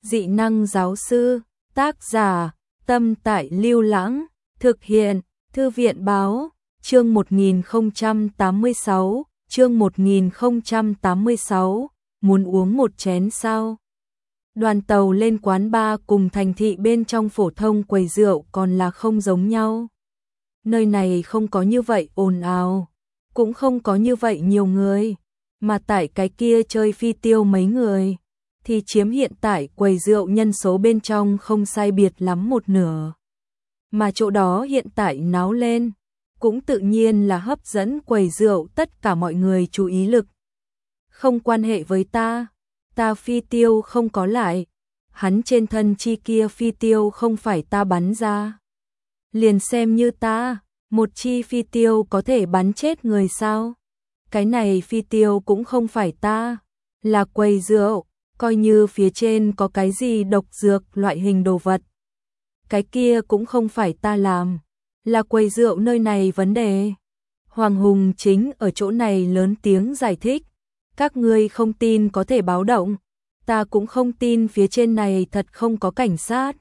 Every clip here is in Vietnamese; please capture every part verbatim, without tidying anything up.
Dị năng giáo sư, tác giả, Tâm Tại Lưu Lãng, thực hiện, Thư viện báo, chương một nghìn không trăm tám mươi sáu, chương một nghìn không trăm tám mươi sáu, muốn uống một chén sao? Đoàn tàu lên quán bar cùng thành thị bên trong phổ thông quầy rượu còn là không giống nhau. Nơi này không có như vậy ồn ào, cũng không có như vậy nhiều người, mà tại cái kia chơi phi tiêu mấy người, thì chiếm hiện tại quầy rượu nhân số bên trong không sai biệt lắm một nửa. Mà chỗ đó hiện tại náo lên, cũng tự nhiên là hấp dẫn quầy rượu tất cả mọi người chú ý lực. Không quan hệ với ta, ta phi tiêu không có lại, hắn trên thân chi kia phi tiêu không phải ta bắn ra. Liền xem như ta, một chi phi tiêu có thể bắn chết người sao? Cái này phi tiêu cũng không phải ta, là quầy rượu, coi như phía trên có cái gì độc dược loại hình đồ vật. Cái kia cũng không phải ta làm, là quầy rượu nơi này vấn đề. Hoàng Hùng chính ở chỗ này lớn tiếng giải thích, các ngươi không tin có thể báo động, ta cũng không tin phía trên này thật không có cảnh sát.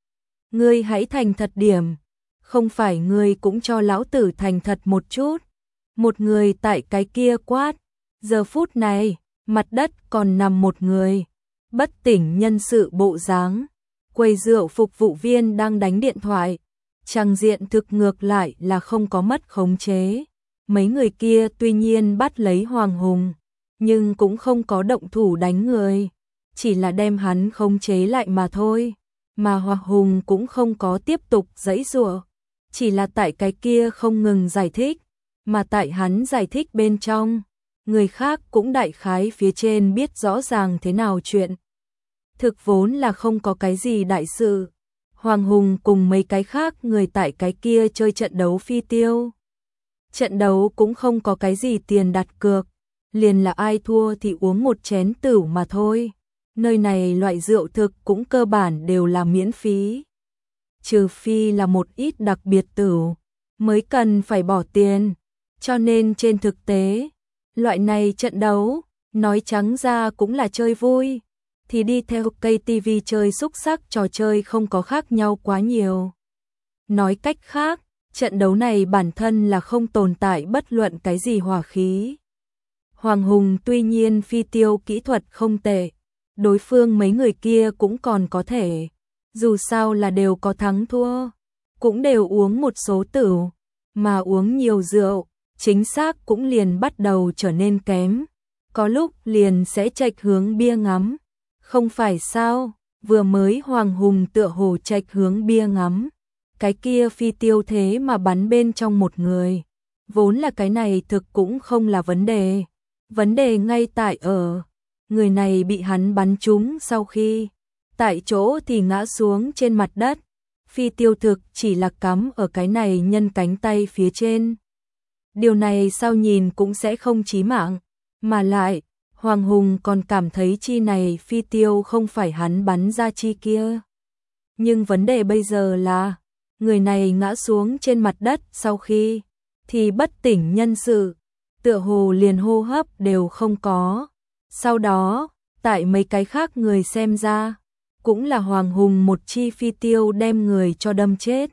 Ngươi hãy thành thật điểm, không phải ngươi cũng cho lão tử thành thật một chút. Một người tại cái kia quát, giờ phút này, mặt đất còn nằm một người, bất tỉnh nhân sự bộ dáng. Quầy rượu phục vụ viên đang đánh điện thoại, trang diện thực ngược lại là không có mất khống chế. Mấy người kia tuy nhiên bắt lấy Hoàng Hùng, nhưng cũng không có động thủ đánh người, chỉ là đem hắn khống chế lại mà thôi. Mà Hoàng Hùng cũng không có tiếp tục giãy giụa, chỉ là tại cái kia không ngừng giải thích, mà tại hắn giải thích bên trong, người khác cũng đại khái phía trên biết rõ ràng thế nào chuyện. Thực vốn là không có cái gì đại sự, Hoàng Hùng cùng mấy cái khác người tại cái kia chơi trận đấu phi tiêu. Trận đấu cũng không có cái gì tiền đặt cược, liền là ai thua thì uống một chén tửu mà thôi. Nơi này loại rượu thực cũng cơ bản đều là miễn phí. Trừ phi là một ít đặc biệt tửu, mới cần phải bỏ tiền. Cho nên trên thực tế, loại này trận đấu, nói trắng ra cũng là chơi vui. Thì đi theo cây tivi chơi xúc sắc trò chơi không có khác nhau quá nhiều. Nói cách khác, trận đấu này bản thân là không tồn tại bất luận cái gì hỏa khí. Hoàng Hùng tuy nhiên phi tiêu kỹ thuật không tệ, đối phương mấy người kia cũng còn có thể, dù sao là đều có thắng thua, cũng đều uống một số tửu, mà uống nhiều rượu, chính xác cũng liền bắt đầu trở nên kém, có lúc liền sẽ chệch hướng bia ngắm. Không phải sao, vừa mới Hoàng Hùng tựa hồ chệch hướng bia ngắm, cái kia phi tiêu thế mà bắn bên trong một người, vốn là cái này thực cũng không là vấn đề, vấn đề ngay tại ở, người này bị hắn bắn trúng sau khi, tại chỗ thì ngã xuống trên mặt đất, phi tiêu thực chỉ là cắm ở cái này nhân cánh tay phía trên. Điều này sao nhìn cũng sẽ không chí mạng, mà lại, Hoàng Hùng còn cảm thấy chi này phi tiêu không phải hắn bắn ra chi kia. Nhưng vấn đề bây giờ là, người này ngã xuống trên mặt đất sau khi, thì bất tỉnh nhân sự, tựa hồ liền hô hấp đều không có. Sau đó, tại mấy cái khác người xem ra, cũng là Hoàng Hùng một chi phi tiêu đem người cho đâm chết.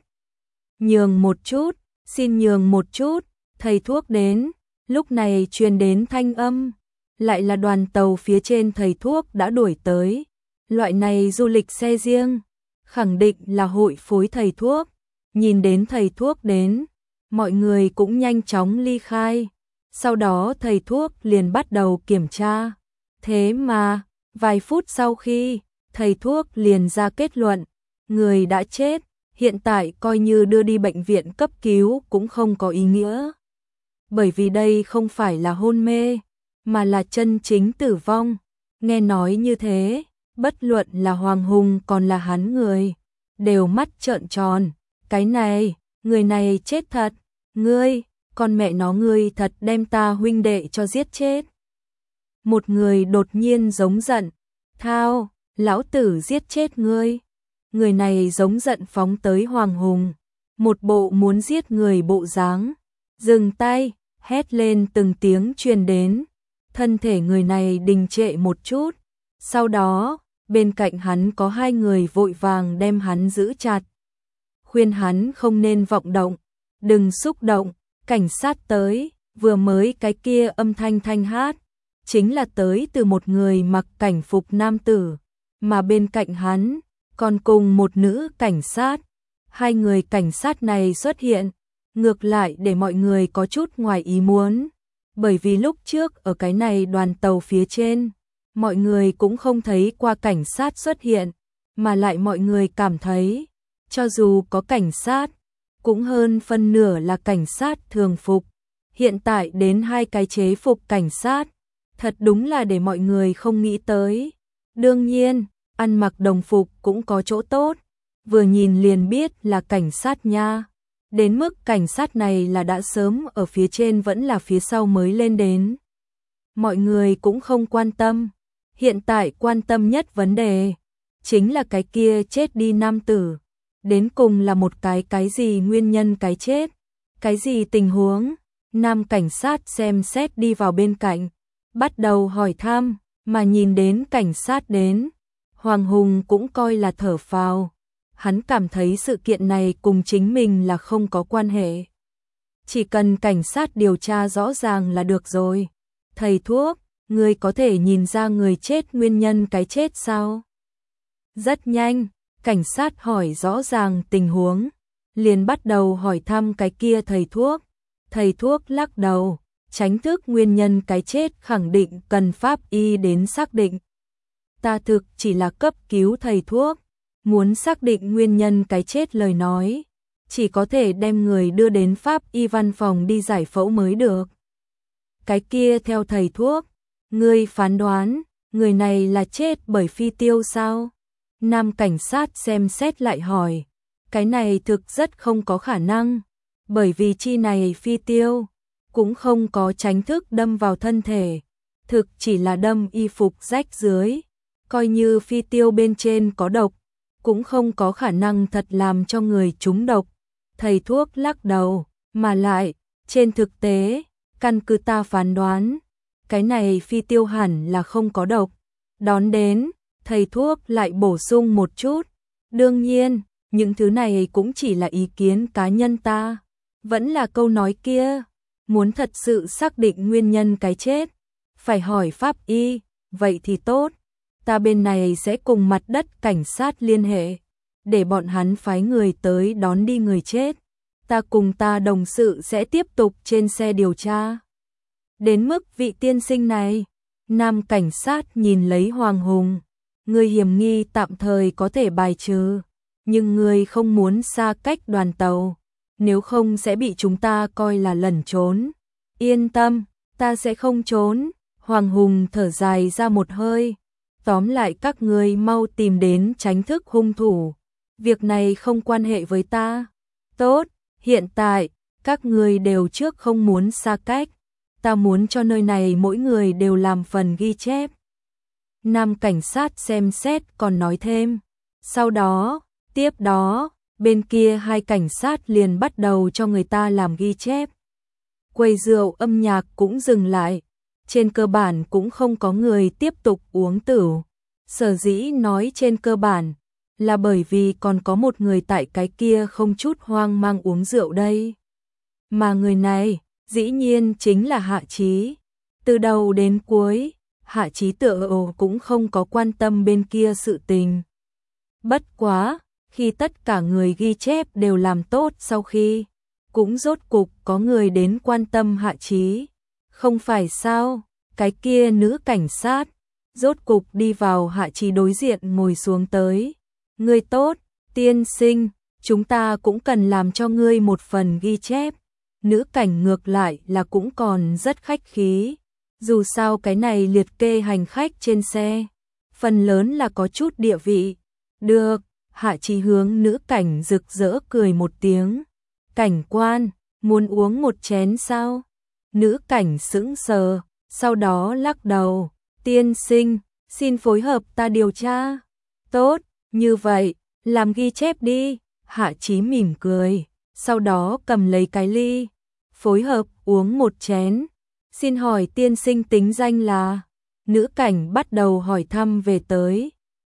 Nhường một chút, xin nhường một chút, thầy thuốc đến, lúc này truyền đến thanh âm. Lại là đoàn tàu phía trên thầy thuốc đã đuổi tới. Loại này du lịch xe riêng, khẳng định là hội phối thầy thuốc. Nhìn đến thầy thuốc đến, mọi người cũng nhanh chóng ly khai. Sau đó thầy thuốc liền bắt đầu kiểm tra. Thế mà, vài phút sau khi, thầy thuốc liền ra kết luận, người đã chết, hiện tại coi như đưa đi bệnh viện cấp cứu cũng không có ý nghĩa. Bởi vì đây không phải là hôn mê, mà là chân chính tử vong. Nghe nói như thế, bất luận là Hoàng Hùng còn là hắn người, đều mắt trợn tròn. Cái này, người này chết thật, ngươi, con mẹ nó ngươi thật đem ta huynh đệ cho giết chết. Một người đột nhiên giống giận, thao, lão tử giết chết ngươi. Người này giống giận phóng tới Hoàng Hùng, một bộ muốn giết người bộ dáng. Dừng tay, hét lên từng tiếng truyền đến. Thân thể người này đình trệ một chút, sau đó, bên cạnh hắn có hai người vội vàng đem hắn giữ chặt, khuyên hắn không nên vọng động, đừng xúc động, cảnh sát tới, vừa mới cái kia âm thanh thanh hát, chính là tới từ một người mặc cảnh phục nam tử, mà bên cạnh hắn còn cùng một nữ cảnh sát. Hai người cảnh sát này xuất hiện, ngược lại để mọi người có chút ngoài ý muốn, bởi vì lúc trước ở cái này đoàn tàu phía trên, mọi người cũng không thấy qua cảnh sát xuất hiện, mà lại mọi người cảm thấy, cho dù có cảnh sát, cũng hơn phân nửa là cảnh sát thường phục. Hiện tại đến hai cái chế phục cảnh sát, thật đúng là để mọi người không nghĩ tới. Đương nhiên, ăn mặc đồng phục cũng có chỗ tốt, vừa nhìn liền biết là cảnh sát nha. Đến mức cảnh sát này là đã sớm ở phía trên vẫn là phía sau mới lên đến. Mọi người cũng không quan tâm, hiện tại quan tâm nhất vấn đề, chính là cái kia chết đi nam tử. Đến cùng là một cái cái gì nguyên nhân cái chết, cái gì tình huống. Nam cảnh sát xem xét đi vào bên cạnh, bắt đầu hỏi thăm, mà nhìn đến cảnh sát đến, Hoàng Hùng cũng coi là thở phào. Hắn cảm thấy sự kiện này cùng chính mình là không có quan hệ. Chỉ cần cảnh sát điều tra rõ ràng là được rồi. Thầy thuốc, người có thể nhìn ra người chết nguyên nhân cái chết sao? Rất nhanh, cảnh sát hỏi rõ ràng tình huống, liền bắt đầu hỏi thăm cái kia thầy thuốc. Thầy thuốc lắc đầu, tránh thức nguyên nhân cái chết khẳng định cần pháp y đến xác định. Ta thực chỉ là cấp cứu thầy thuốc, muốn xác định nguyên nhân cái chết lời nói, chỉ có thể đem người đưa đến pháp y văn phòng đi giải phẫu mới được. Cái kia theo thầy thuốc, ngươi phán đoán, người này là chết bởi phi tiêu sao? Nam cảnh sát xem xét lại hỏi, cái này thực rất không có khả năng, bởi vì chi này phi tiêu cũng không có tránh thức đâm vào thân thể, thực chỉ là đâm y phục rách dưới, coi như phi tiêu bên trên có độc, cũng không có khả năng thật làm cho người trúng độc. Thầy thuốc lắc đầu, mà lại, trên thực tế, căn cứ ta phán đoán, cái này phi tiêu hẳn là không có độc. Đón đến, thầy thuốc lại bổ sung một chút, đương nhiên, những thứ này cũng chỉ là ý kiến cá nhân ta. Vẫn là câu nói kia, muốn thật sự xác định nguyên nhân cái chết, phải hỏi pháp y, vậy thì tốt, ta bên này sẽ cùng mặt đất cảnh sát liên hệ, để bọn hắn phái người tới đón đi người chết, ta cùng ta đồng sự sẽ tiếp tục trên xe điều tra. Đến mức vị tiên sinh này, nam cảnh sát nhìn lấy Hoàng Hùng, người hiểm nghi tạm thời có thể bài trừ, nhưng người không muốn xa cách đoàn tàu. Nếu không sẽ bị chúng ta coi là lẩn trốn. Yên tâm, ta sẽ không trốn. Hoàng Hùng thở dài ra một hơi. Tóm lại các ngươi mau tìm đến tránh thức hung thủ. Việc này không quan hệ với ta. Tốt, hiện tại, các ngươi đều trước không muốn xa cách. Ta muốn cho nơi này mỗi người đều làm phần ghi chép. Nam cảnh sát xem xét còn nói thêm. Sau đó, tiếp đó, bên kia hai cảnh sát liền bắt đầu cho người ta làm ghi chép. Quầy rượu âm nhạc cũng dừng lại, trên cơ bản cũng không có người tiếp tục uống tửu. Sở dĩ nói trên cơ bản, là bởi vì còn có một người tại cái kia không chút hoang mang uống rượu đây. Mà người này, dĩ nhiên chính là Hạ Chí. Từ đầu đến cuối, Hạ Chí tựa hồ cũng không có quan tâm bên kia sự tình. Bất quá, khi tất cả người ghi chép đều làm tốt sau khi, cũng rốt cục có người đến quan tâm Hạ Chí. Không phải sao, cái kia nữ cảnh sát, rốt cục đi vào Hạ Chí đối diện ngồi xuống tới. Ngươi tốt, tiên sinh, chúng ta cũng cần làm cho ngươi một phần ghi chép. Nữ cảnh ngược lại là cũng còn rất khách khí. Dù sao cái này liệt kê hành khách trên xe, phần lớn là có chút địa vị. Được. Hạ Chí hướng nữ cảnh rực rỡ cười một tiếng. Cảnh quan, muốn uống một chén sao? Nữ cảnh sững sờ, sau đó lắc đầu. Tiên sinh, xin phối hợp ta điều tra. Tốt, như vậy, làm ghi chép đi. Hạ Chí mỉm cười, sau đó cầm lấy cái ly. Phối hợp uống một chén. Xin hỏi tiên sinh tính danh là? Nữ cảnh bắt đầu hỏi thăm về tới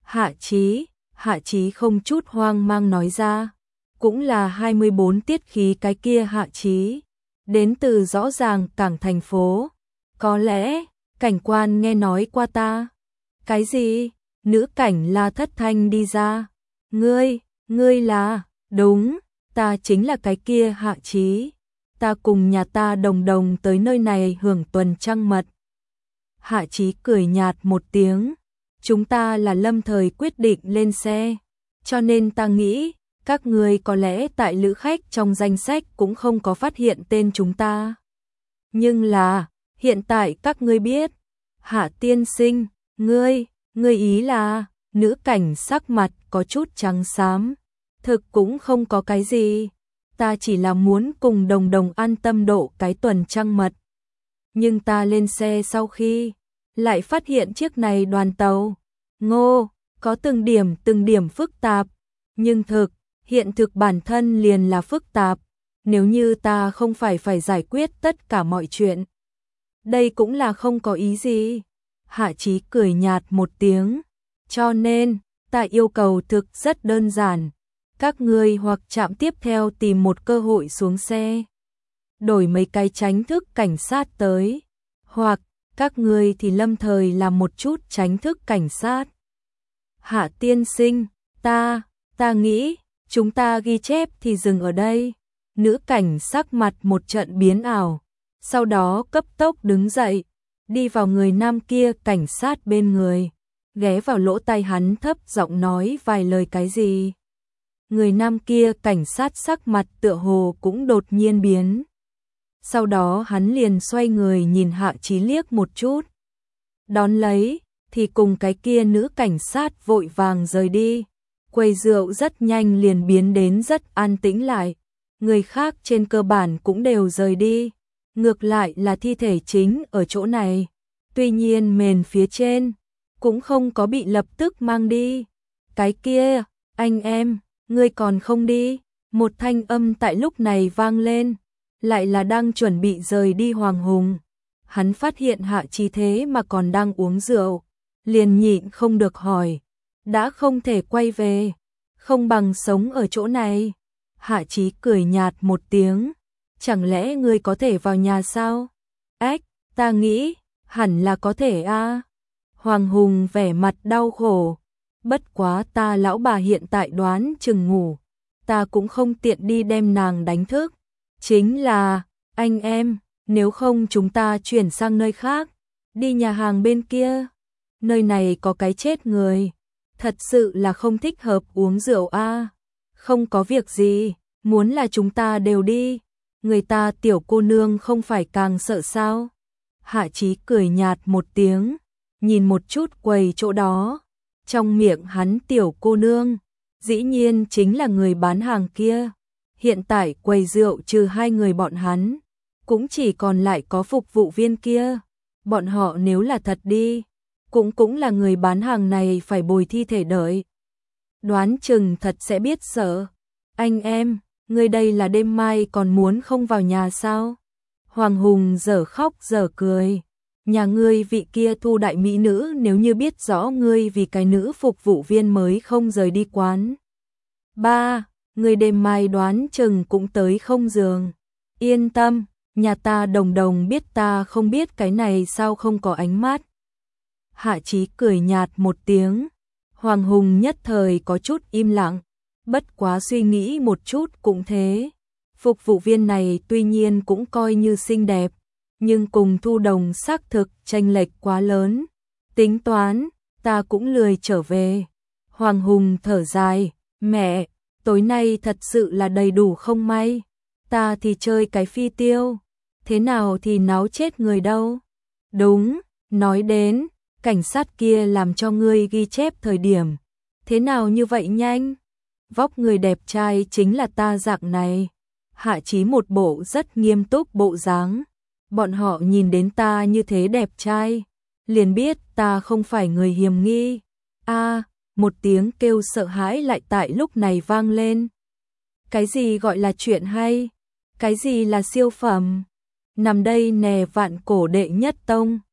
Hạ Chí, Hạ Chí không chút hoang mang nói ra, cũng là hai mươi bốn tiết khí cái kia Hạ Chí, đến từ rõ ràng cảng thành phố, có lẽ, cảnh quan nghe nói qua ta. Cái gì? Nữ cảnh La thất thanh đi ra, ngươi, ngươi là, đúng, ta chính là cái kia Hạ Chí, ta cùng nhà ta đồng đồng tới nơi này hưởng tuần trăng mật. Hạ Chí cười nhạt một tiếng, chúng ta là lâm thời quyết định lên xe, cho nên ta nghĩ, các ngươi có lẽ tại lữ khách trong danh sách cũng không có phát hiện tên chúng ta. Nhưng là, hiện tại các ngươi biết, Hạ tiên sinh, ngươi, ngươi ý là, nữ cảnh sắc mặt có chút trắng xám, thực cũng không có cái gì, ta chỉ là muốn cùng đồng đồng an tâm độ cái tuần trăng mật. Nhưng ta lên xe sau khi, lại phát hiện chiếc này đoàn tàu, ngô, có từng điểm từng điểm phức tạp, nhưng thực, hiện thực bản thân liền là phức tạp, nếu như ta không phải phải giải quyết tất cả mọi chuyện. Đây cũng là không có ý gì. Hạ Chí cười nhạt một tiếng, cho nên, ta yêu cầu thực rất đơn giản, các ngươi hoặc chạm tiếp theo tìm một cơ hội xuống xe, đổi mấy cái tránh thức cảnh sát tới, hoặc các ngươi thì lâm thời làm một chút tránh thức cảnh sát. Hạ tiên sinh, ta, ta nghĩ, chúng ta ghi chép thì dừng ở đây. Nữ cảnh sắc mặt một trận biến ảo, sau đó cấp tốc đứng dậy, đi vào người nam kia cảnh sát bên người, ghé vào lỗ tai hắn thấp giọng nói vài lời cái gì. Người nam kia cảnh sát sắc mặt tựa hồ cũng đột nhiên biến. Sau đó hắn liền xoay người nhìn Hạ Chí liếc một chút. Đón lấy, thì cùng cái kia nữ cảnh sát vội vàng rời đi. Quầy rượu rất nhanh liền biến đến rất an tĩnh lại. Người khác trên cơ bản cũng đều rời đi. Ngược lại là thi thể chính ở chỗ này. Tuy nhiên mền phía trên cũng không có bị lập tức mang đi. Cái kia, anh em, ngươi còn không đi? Một thanh âm tại lúc này vang lên. Lại là đang chuẩn bị rời đi Hoàng Hùng. Hắn phát hiện Hạ Chí thế mà còn đang uống rượu, liền nhịn không được hỏi, đã không thể quay về, không bằng sống ở chỗ này. Hạ Chí cười nhạt một tiếng, chẳng lẽ ngươi có thể vào nhà sao? Ách, ta nghĩ, hẳn là có thể a. À. Hoàng Hùng vẻ mặt đau khổ, bất quá ta lão bà hiện tại đoán chừng ngủ, ta cũng không tiện đi đem nàng đánh thức. Chính là, anh em, nếu không chúng ta chuyển sang nơi khác, đi nhà hàng bên kia. Nơi này có cái chết người, thật sự là không thích hợp uống rượu a. À. Không có việc gì, muốn là chúng ta đều đi, người ta tiểu cô nương không phải càng sợ sao? Hạ Chí cười nhạt một tiếng, nhìn một chút quầy chỗ đó, trong miệng hắn tiểu cô nương, dĩ nhiên chính là người bán hàng kia. Hiện tại quầy rượu trừ hai người bọn hắn, cũng chỉ còn lại có phục vụ viên kia. Bọn họ nếu là thật đi, cũng cũng là người bán hàng này phải bồi thi thể đợi. Đoán chừng thật sẽ biết sợ. Anh em, ngươi đây là đêm mai còn muốn không vào nhà sao? Hoàng Hùng dở khóc dở cười. Nhà ngươi vị kia thu đại mỹ nữ nếu như biết rõ ngươi vì cái nữ phục vụ viên mới không rời đi quán. Ba, ngươi đêm mai đoán chừng cũng tới không giường. Yên tâm, nhà ta đồng đồng biết ta không biết cái này sao không có ánh mắt. Hạ Chí cười nhạt một tiếng. Hoàng Hùng nhất thời có chút im lặng, bất quá suy nghĩ một chút cũng thế. Phục vụ viên này tuy nhiên cũng coi như xinh đẹp, nhưng cùng Thu Đồng xác thực chênh lệch quá lớn. Tính toán, ta cũng lười trở về. Hoàng Hùng thở dài, mẹ, tối nay thật sự là đầy đủ không may. Ta thì chơi cái phi tiêu, thế nào thì náo chết người đâu. Đúng, nói đến, cảnh sát kia làm cho ngươi ghi chép thời điểm. Thế nào như vậy nhanh? Vóc người đẹp trai chính là ta dạng này. Hạ Chí một bộ rất nghiêm túc bộ dáng. Bọn họ nhìn đến ta như thế đẹp trai, liền biết ta không phải người hiềm nghi. A, à, một tiếng kêu sợ hãi lại tại lúc này vang lên. Cái gì gọi là chuyện hay? Cái gì là siêu phẩm? Nằm đây nè vạn cổ đệ nhất tông.